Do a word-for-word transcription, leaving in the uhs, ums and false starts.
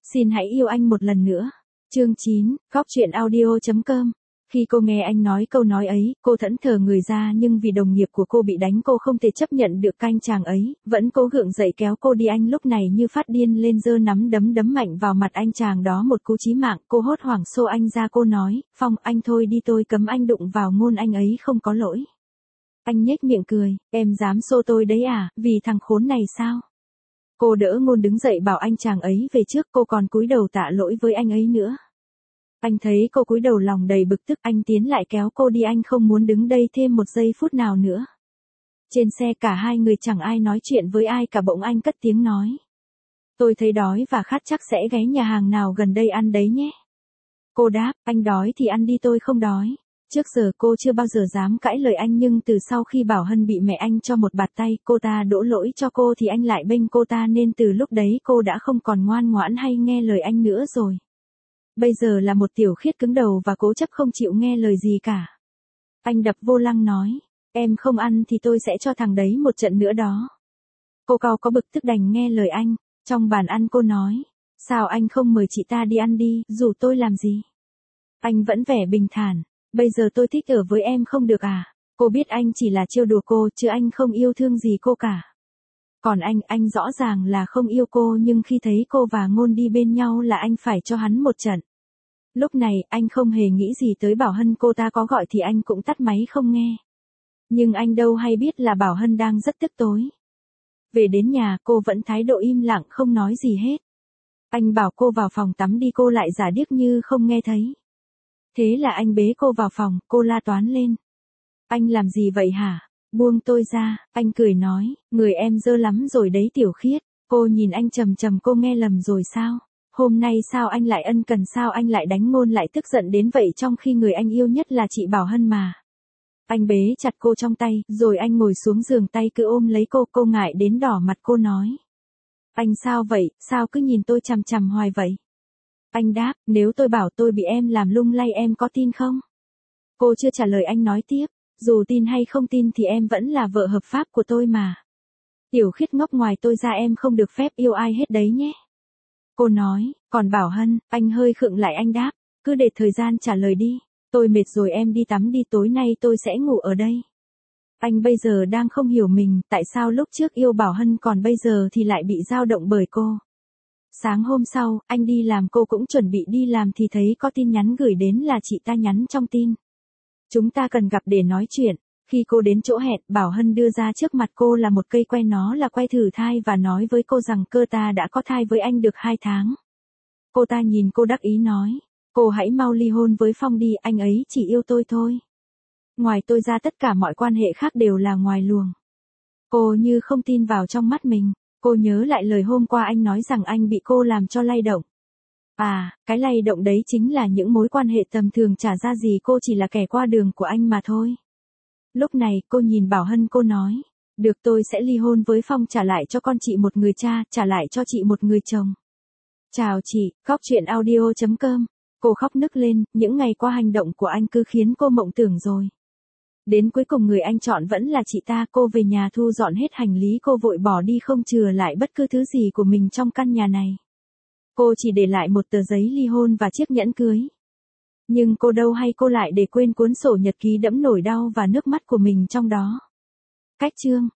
Xin hãy yêu anh một lần nữa. Chương chín, góc truyện audio chấm com. Khi cô nghe anh nói câu nói ấy, cô thẫn thờ người ra nhưng vì đồng nghiệp của cô bị đánh cô không thể chấp nhận được canh chàng ấy, vẫn cố gượng dậy kéo cô đi. Anh lúc này như phát điên lên giơ nắm đấm đấm mạnh vào mặt anh chàng đó một cú chí mạng. Cô hốt hoảng xô anh ra, cô nói, Phong, anh thôi đi, tôi cấm anh đụng vào Ngôn, anh ấy không có lỗi. Anh nhếch miệng cười, em dám xô tôi đấy à, vì thằng khốn này sao? Cô đỡ Ngôn đứng dậy bảo anh chàng ấy về trước, cô còn cúi đầu tạ lỗi với anh ấy nữa. Anh thấy cô cúi đầu lòng đầy bực tức, anh tiến lại kéo cô đi, anh không muốn đứng đây thêm một giây phút nào nữa. Trên xe cả hai người chẳng ai nói chuyện với ai cả, bỗng anh cất tiếng nói. Tôi thấy đói và khát, chắc sẽ ghé nhà hàng nào gần đây ăn đấy nhé. Cô đáp, anh đói thì ăn đi, tôi không đói. Trước giờ cô chưa bao giờ dám cãi lời anh, nhưng từ sau khi Bảo Hân bị mẹ anh cho một bạt tay, cô ta đổ lỗi cho cô thì anh lại bênh cô ta, nên từ lúc đấy cô đã không còn ngoan ngoãn hay nghe lời anh nữa rồi. Bây giờ là một tiểu khiết cứng đầu và cố chấp không chịu nghe lời gì cả. Anh đập vô lăng nói, em không ăn thì tôi sẽ cho thằng đấy một trận nữa đó. Cô cau có bực tức đành nghe lời anh. Trong bàn ăn cô nói, sao anh không mời chị ta đi ăn đi, rủ tôi làm gì? Anh vẫn vẻ bình thản, bây giờ tôi thích ở với em không được à? Cô biết anh chỉ là trêu đùa cô chứ anh không yêu thương gì cô cả. Còn anh, anh rõ ràng là không yêu cô, nhưng khi thấy cô và Ngôn đi bên nhau là anh phải cho hắn một trận. Lúc này, anh không hề nghĩ gì tới Bảo Hân, cô ta có gọi thì anh cũng tắt máy không nghe. Nhưng anh đâu hay biết là Bảo Hân đang rất tức tối. Về đến nhà, cô vẫn thái độ im lặng không nói gì hết. Anh bảo cô vào phòng tắm đi, cô lại giả điếc như không nghe thấy. Thế là anh bế cô vào phòng, cô la toán lên. Anh làm gì vậy hả? Buông tôi ra, anh cười nói, người em dơ lắm rồi đấy Tiểu Khiết. Cô nhìn anh trầm trầm, cô nghe lầm rồi sao? Hôm nay sao anh lại ân cần, sao anh lại đánh Ngôn, lại tức giận đến vậy trong khi người anh yêu nhất là chị Bảo Hân mà. Anh bế chặt cô trong tay, rồi anh ngồi xuống giường, tay cứ ôm lấy cô, cô ngại đến đỏ mặt, cô nói. Anh sao vậy, sao cứ nhìn tôi chằm chằm hoài vậy? Anh đáp, nếu tôi bảo tôi bị em làm lung lay em có tin không? Cô chưa trả lời, anh nói tiếp, dù tin hay không tin thì em vẫn là vợ hợp pháp của tôi mà. Tiểu Khiết ngốc, ngoài tôi ra em không được phép yêu ai hết đấy nhé. Cô nói, còn Bảo Hân, anh hơi khựng lại, anh đáp, cứ để thời gian trả lời đi, tôi mệt rồi, em đi tắm đi, tối nay tôi sẽ ngủ ở đây. Anh bây giờ đang không hiểu mình, tại sao lúc trước yêu Bảo Hân còn bây giờ thì lại bị dao động bởi cô. Sáng hôm sau, anh đi làm, cô cũng chuẩn bị đi làm thì thấy có tin nhắn gửi đến, là chị ta nhắn trong tin. Chúng ta cần gặp để nói chuyện. Khi cô đến chỗ hẹn, Bảo Hân đưa ra trước mặt cô là một cây que, nó là que thử thai, và nói với cô rằng cô ta đã có thai với anh được hai tháng. Cô ta nhìn cô đắc ý nói, cô hãy mau ly hôn với Phong đi, anh ấy chỉ yêu tôi thôi. Ngoài tôi ra tất cả mọi quan hệ khác đều là ngoài luồng. Cô như không tin vào trong mắt mình, cô nhớ lại lời hôm qua anh nói rằng anh bị cô làm cho lay động. À, cái lay động đấy chính là những mối quan hệ tầm thường, chả ra gì, cô chỉ là kẻ qua đường của anh mà thôi. Lúc này, cô nhìn Bảo Hân, cô nói, được, tôi sẽ ly hôn với Phong, trả lại cho con chị một người cha, trả lại cho chị một người chồng. Chào chị, góc truyện audio chấm com. Cô khóc nức lên, những ngày qua hành động của anh cứ khiến cô mộng tưởng rồi. Đến cuối cùng người anh chọn vẫn là chị ta. Cô về nhà thu dọn hết hành lý, cô vội bỏ đi không chừa lại bất cứ thứ gì của mình trong căn nhà này. Cô chỉ để lại một tờ giấy ly hôn và chiếc nhẫn cưới. Nhưng cô đâu hay cô lại để quên cuốn sổ nhật ký đẫm nỗi đau và nước mắt của mình trong đó. Cách chương